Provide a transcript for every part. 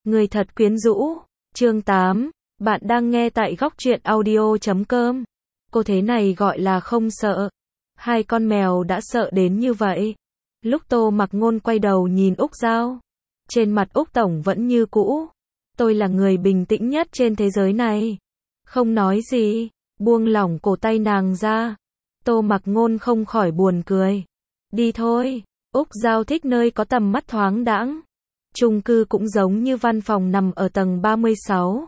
Người thật quyến rũ. Chương 8. Bạn đang nghe tại góc truyện audio.com. Cô thế này gọi là không sợ. Hai con mèo đã sợ đến như vậy. Lúc Tô Mặc Ngôn quay đầu nhìn Úc Giao, trên mặt Úc Tổng vẫn như cũ. Tôi là người bình tĩnh nhất trên thế giới này. Không nói gì, buông lỏng cổ tay nàng ra. Tô Mặc Ngôn không khỏi buồn cười. Đi thôi. Úc Giao thích nơi có tầm mắt thoáng đãng. Chung cư cũng giống như văn phòng nằm ở tầng 36.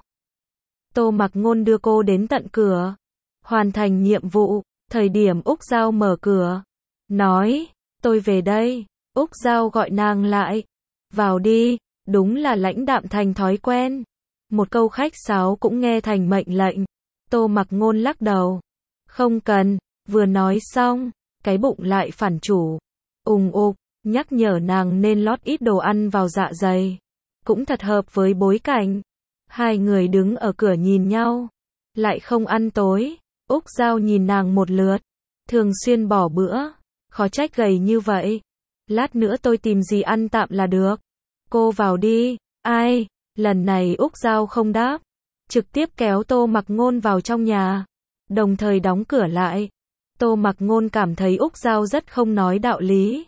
Tô Mặc Ngôn đưa cô đến tận cửa. Hoàn thành nhiệm vụ, thời điểm Úc Giao mở cửa, nói, tôi về đây. Úc Giao gọi nàng lại. Vào đi. Đúng là lãnh đạm thành thói quen. Một câu khách sáo cũng nghe thành mệnh lệnh. Tô Mặc Ngôn lắc đầu. Không cần. Vừa nói xong, cái bụng lại phản chủ. Ùng ục, nhắc nhở nàng nên lót ít đồ ăn vào dạ dày. Cũng thật hợp với bối cảnh. Hai người đứng ở cửa nhìn nhau. Lại không ăn tối. Úc Giao nhìn nàng một lượt. Thường xuyên bỏ bữa. Khó trách gầy như vậy. Lát nữa tôi tìm gì ăn tạm là được. Cô vào đi. Ai? Lần này Úc Giao không đáp. Trực tiếp kéo Tô Mặc Ngôn vào trong nhà. Đồng thời đóng cửa lại. Tô Mặc Ngôn cảm thấy Úc Giao rất không nói đạo lý.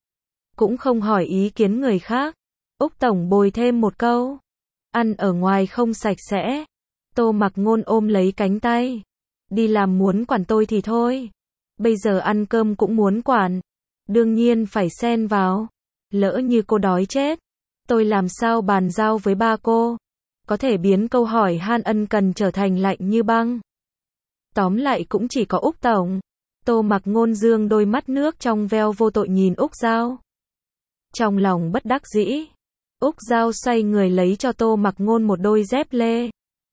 Cũng không hỏi ý kiến người khác. Úc Tổng bồi thêm một câu. Ăn ở ngoài không sạch sẽ. Tô Mặc Ngôn ôm lấy cánh tay. Đi làm muốn quản tôi thì thôi. Bây giờ ăn cơm cũng muốn quản. Đương nhiên phải xen vào. Lỡ như cô đói chết, tôi làm sao bàn giao với ba cô. Có thể biến câu hỏi han ân cần trở thành lạnh như băng. Tóm lại cũng chỉ có Úc Tổng. Tô Mặc Ngôn dương đôi mắt nước trong veo vô tội nhìn Úc Giao. Trong lòng bất đắc dĩ, Úc Giao xoay người lấy cho Tô Mặc Ngôn một đôi dép lê.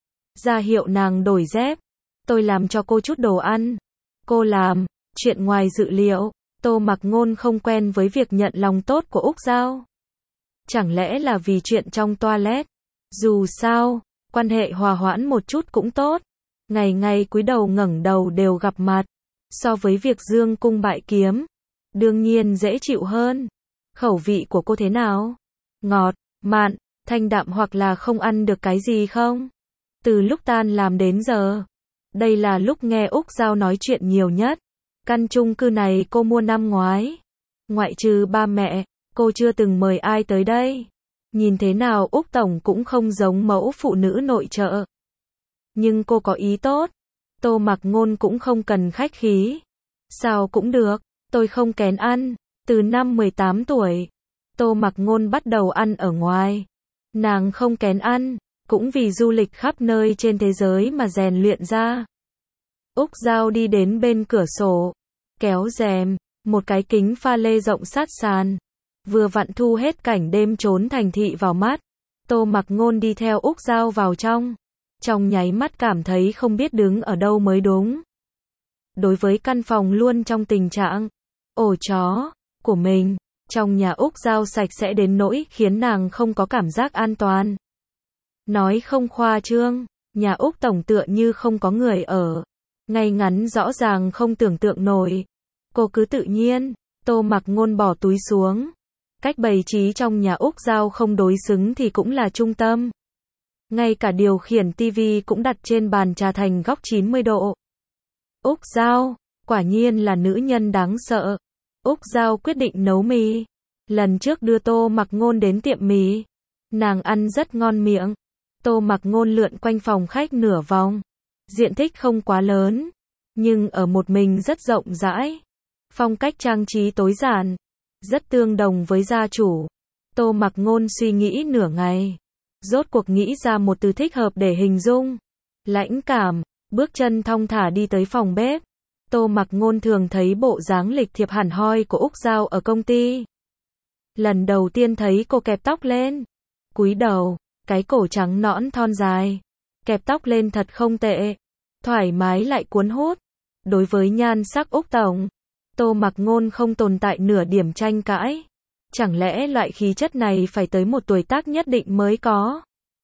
Ra hiệu nàng đổi dép. Tôi làm cho cô chút đồ ăn. Cô làm. Chuyện ngoài dự liệu. Tô Mặc Ngôn không quen với việc nhận lòng tốt của Úc Giao. Chẳng lẽ là vì chuyện trong toilet? Dù sao, quan hệ hòa hoãn một chút cũng tốt. Ngày ngày cúi đầu ngẩng đầu đều gặp mặt. So với việc dương cung bại kiếm, đương nhiên dễ chịu hơn. Khẩu vị của cô thế nào? Ngọt, mặn, thanh đạm hoặc là không ăn được cái gì không? Từ lúc tan làm đến giờ, đây là lúc nghe Úc Giao nói chuyện nhiều nhất. Căn chung cư này cô mua năm ngoái. Ngoại trừ ba mẹ, cô chưa từng mời ai tới đây. Nhìn thế nào Úc Tổng cũng không giống mẫu phụ nữ nội trợ. Nhưng cô có ý tốt. Tô Mặc Ngôn cũng không cần khách khí. Sao cũng được, tôi không kén ăn. Từ năm 18 tuổi, Tô Mặc Ngôn bắt đầu ăn ở ngoài. Nàng không kén ăn, cũng vì du lịch khắp nơi trên thế giới mà rèn luyện ra. Úc Giao đi đến bên cửa sổ, kéo rèm, một cái kính pha lê rộng sát sàn. Vừa vặn thu hết cảnh đêm trốn thành thị vào mắt. Tô Mặc Ngôn đi theo Úc Giao vào trong. Trong nháy mắt cảm thấy không biết đứng ở đâu mới đúng. Đối với căn phòng luôn trong tình trạng ổ chó của mình, trong nhà Úc Giao sạch sẽ đến nỗi khiến nàng không có cảm giác an toàn. Nói không khoa trương, nhà Úc Tổng tựa như không có người ở. Ngay ngắn rõ ràng không tưởng tượng nổi. Cô cứ tự nhiên. Tô Mặc Ngôn bỏ túi xuống. Cách bày trí trong nhà Úc Giao không đối xứng thì cũng là trung tâm. Ngay cả điều khiển tivi cũng đặt trên bàn trà thành góc 90 độ. Úc Giao, quả nhiên là nữ nhân đáng sợ. Úc Giao quyết định nấu mì. Lần trước đưa Tô Mặc Ngôn đến tiệm mì, nàng ăn rất ngon miệng. Tô Mặc Ngôn lượn quanh phòng khách nửa vòng. Diện tích không quá lớn, nhưng ở một mình rất rộng rãi. Phong cách trang trí tối giản, rất tương đồng với gia chủ. Tô Mặc Ngôn suy nghĩ nửa ngày, rốt cuộc nghĩ ra một từ thích hợp để hình dung. Lãnh cảm. Bước chân thong thả đi tới phòng bếp. Tô Mặc Ngôn thường thấy bộ dáng lịch thiệp hẳn hoi của Úc Giao ở công ty. Lần đầu tiên thấy cô kẹp tóc lên, cúi đầu, cái cổ trắng nõn thon dài, kẹp tóc lên thật không tệ, thoải mái lại cuốn hút. Đối với nhan sắc Úc Tổng, Tô Mặc Ngôn không tồn tại nửa điểm tranh cãi. Chẳng lẽ loại khí chất này phải tới một tuổi tác nhất định mới có?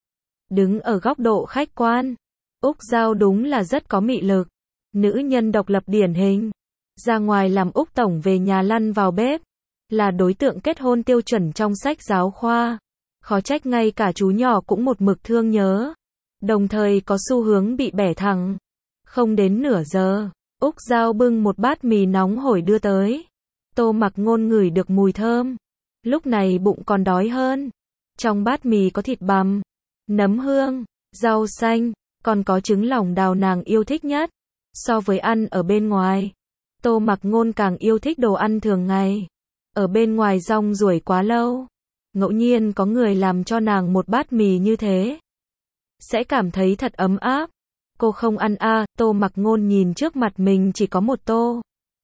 Đứng ở góc độ khách quan, Úc Giao đúng là rất có mị lực. Nữ nhân độc lập điển hình. Ra ngoài làm Úc Tổng về nhà lăn vào bếp. Là đối tượng kết hôn tiêu chuẩn trong sách giáo khoa. Khó trách ngay cả chú nhỏ cũng một mực thương nhớ. Đồng thời có xu hướng bị bẻ thẳng. Không đến nửa giờ, Úc Giao bưng một bát mì nóng hổi đưa tới. Tô Mặc Ngôn ngửi được mùi thơm. Lúc này bụng còn đói hơn. Trong bát mì có thịt bằm, nấm hương, rau xanh, còn có trứng lòng đào nàng yêu thích nhất. So với ăn ở bên ngoài, Tô Mặc Ngôn càng yêu thích đồ ăn thường ngày. Ở bên ngoài rong ruổi quá lâu, ngẫu nhiên có người làm cho nàng một bát mì như thế, sẽ cảm thấy thật ấm áp. Cô không ăn à? Tô Mặc Ngôn nhìn trước mặt mình chỉ có một tô.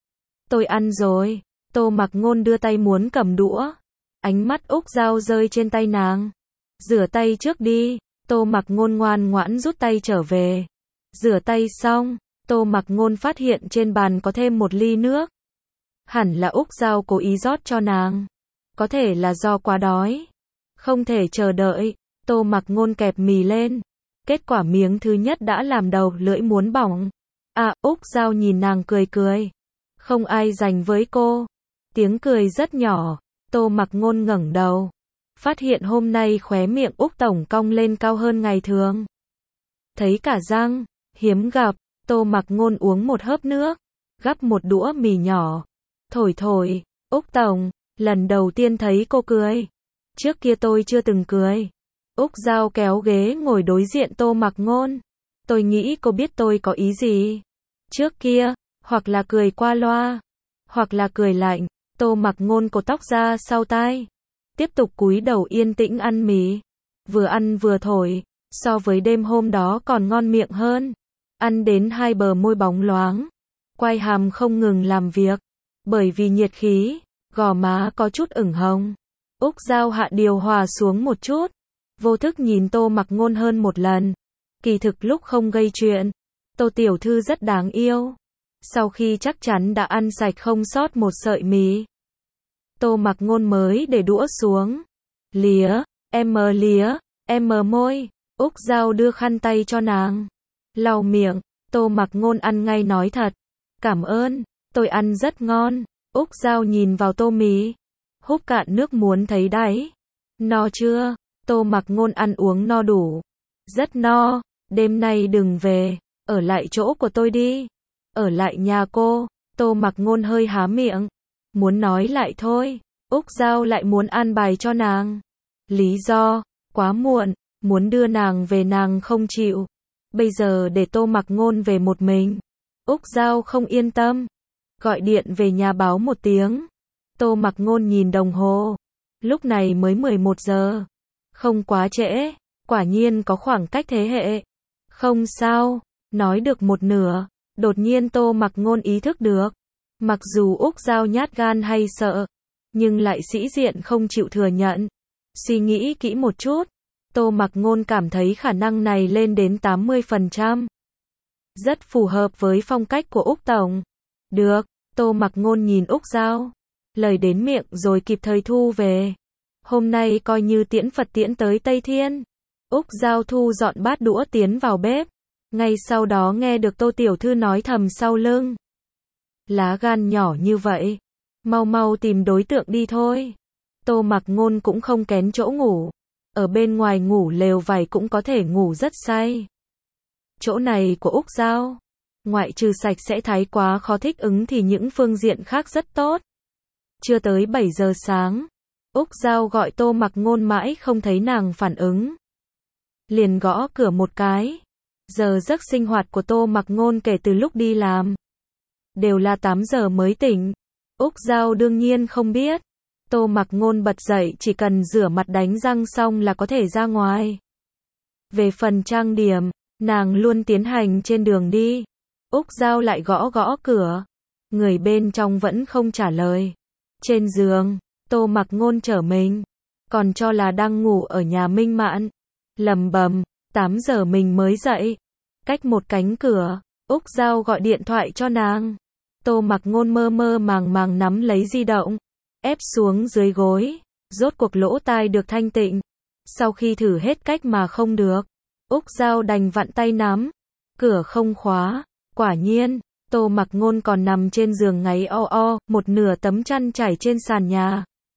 Tôi ăn rồi. Tô Mặc Ngôn đưa tay muốn cầm đũa. Ánh mắt Úc Giao rơi trên tay nàng. Rửa tay trước đi. Tô Mặc Ngôn ngoan ngoãn rút tay trở về. Rửa tay xong, Tô Mặc Ngôn phát hiện trên bàn có thêm một ly nước. Hẳn là Úc Giao cố ý rót cho nàng. Có thể là do quá đói. Không thể chờ đợi, Tô Mặc Ngôn kẹp mì lên. Kết quả miếng thứ nhất đã làm đầu lưỡi muốn bỏng. À, Úc Giao nhìn nàng cười cười. Không ai dành với cô. Tiếng cười rất nhỏ. Tô Mặc Ngôn ngẩng đầu. Phát hiện hôm nay khóe miệng Úc tổng cong lên cao hơn ngày thường. Thấy cả răng, hiếm gặp. Tô Mặc Ngôn uống một hớp nước. Gắp một đũa mì nhỏ. Thổi thổi, Úc tổng, lần đầu tiên thấy cô cười. Trước kia tôi chưa từng cười. Úc Giao kéo ghế ngồi đối diện Tô Mặc Ngôn. Tôi nghĩ cô biết tôi có ý gì. Trước kia, hoặc là cười qua loa, hoặc là cười lạnh. Tô Mặc Ngôn cột tóc ra sau tai. Tiếp tục cúi đầu yên tĩnh ăn mì. Vừa ăn vừa thổi, so với đêm hôm đó còn ngon miệng hơn. Ăn đến hai bờ môi bóng loáng. Quai hàm không ngừng làm việc. Bởi vì nhiệt khí, gò má có chút ửng hồng. Úc Giao hạ điều hòa xuống một chút. Vô thức nhìn Tô Mặc Ngôn hơn một lần. Kỳ thực lúc không gây chuyện, Tô tiểu thư rất đáng yêu. Sau khi chắc chắn đã ăn sạch không sót một sợi mì, Tô Mặc Ngôn mới để đũa xuống. Lía, em môi. Úc Giao đưa khăn tay cho nàng. Lau miệng, Tô Mặc Ngôn ăn ngay nói thật. Cảm ơn, tôi ăn rất ngon. Úc Giao nhìn vào tô mì. Húp cạn nước muốn thấy đáy. No chưa? Tô Mặc Ngôn ăn uống no đủ. Rất no, đêm nay đừng về, ở lại chỗ của tôi đi. Ở lại nhà cô. Tô Mặc Ngôn hơi há miệng. Muốn nói lại thôi. Úc Giao lại muốn an bài cho nàng. Lý do, quá muộn, muốn đưa nàng về nàng không chịu. Bây giờ để Tô Mặc Ngôn về một mình. Úc Giao không yên tâm. Gọi điện về nhà báo một tiếng. Tô Mặc Ngôn nhìn đồng hồ. Lúc này mới 11 giờ. Không quá trễ. Quả nhiên có khoảng cách thế hệ. Không sao. Nói được một nửa. Đột nhiên Tô Mặc Ngôn ý thức được. Mặc dù Úc Giao nhát gan hay sợ, nhưng lại sĩ diện không chịu thừa nhận. Suy nghĩ kỹ một chút. Tô Mặc Ngôn cảm thấy khả năng này lên đến 80%. Rất phù hợp với phong cách của Úc tổng. Được. Tô Mặc Ngôn nhìn Úc Giao. Lời đến miệng rồi kịp thời thu về. Hôm nay coi như tiễn Phật tiễn tới Tây Thiên. Úc Giao thu dọn bát đũa tiến vào bếp. Ngay sau đó nghe được Tô tiểu thư nói thầm sau lưng. Lá gan nhỏ như vậy. Mau mau tìm đối tượng đi thôi. Tô Mặc Ngôn cũng không kén chỗ ngủ. Ở bên ngoài ngủ lều vải cũng có thể ngủ rất say. Chỗ này của Úc Giao, ngoại trừ sạch sẽ thái quá khó thích ứng thì những phương diện khác rất tốt. Chưa tới 7 giờ sáng, Úc Giao gọi Tô Mặc Ngôn mãi không thấy nàng phản ứng. Liền gõ cửa một cái. Giờ giấc sinh hoạt của Tô Mặc Ngôn kể từ lúc đi làm đều là 8 giờ mới tỉnh. Úc Giao đương nhiên không biết. Tô Mặc Ngôn bật dậy chỉ cần rửa mặt đánh răng xong là có thể ra ngoài. Về phần trang điểm, nàng luôn tiến hành trên đường đi. Úc Giao lại gõ gõ cửa. Người bên trong vẫn không trả lời. Trên giường, Tô Mặc Ngôn trở mình. Còn cho là đang ngủ ở nhà Minh Mạn. Lầm bầm, 8 giờ mình mới dậy. Cách một cánh cửa, Úc Giao gọi điện thoại cho nàng. Tô Mặc Ngôn mơ mơ màng màng nắm lấy di động. Ép xuống dưới gối. Rốt cuộc lỗ tai được thanh tịnh. Sau khi thử hết cách mà không được, Úc Giao đành vặn tay nắm. Cửa không khóa. Quả nhiên, Tô Mặc Ngôn còn nằm trên giường ngáy o o, một nửa tấm chăn trải trên sàn nhà.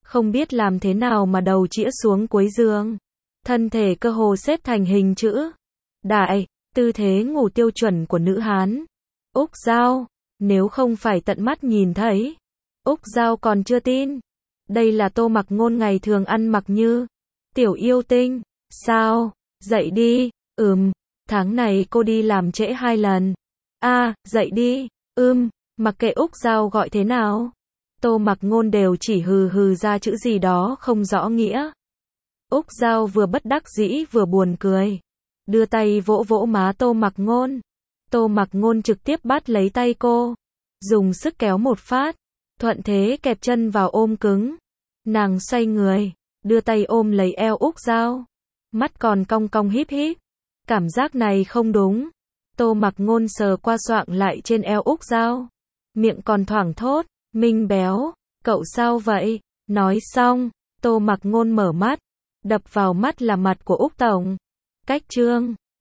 không biết làm thế nào mà đầu chĩa xuống cuối giường. Thân thể cơ hồ xếp thành hình chữ đại, tư thế ngủ tiêu chuẩn của nữ Hán. Úc Giao, nếu không phải tận mắt nhìn thấy, Úc Giao còn chưa tin. Đây là Tô Mặc Ngôn ngày thường ăn mặc như tiểu yêu tinh. Sao? Dậy đi. Tháng này cô đi làm trễ 2 lần. Dậy đi. Mặc kệ Úc Giao gọi thế nào, Tô Mặc Ngôn đều chỉ hừ hừ ra chữ gì đó không rõ nghĩa. Úc Giao vừa bất đắc dĩ vừa buồn cười, đưa tay vỗ vỗ má Tô Mặc Ngôn. Tô Mặc Ngôn trực tiếp bắt lấy tay cô, dùng sức kéo một phát, thuận thế kẹp chân vào ôm cứng. Nàng xoay người, đưa tay ôm lấy eo Úc Giao, mắt còn cong cong híp híp. Cảm giác này không đúng. Tô Mặc Ngôn sờ qua xoạng lại trên eo Úc Giao, miệng còn thoảng thốt, Minh béo, cậu sao vậy? Nói xong, Tô Mặc Ngôn mở mắt, đập vào mắt là mặt của Úc Tổng. Cách Trương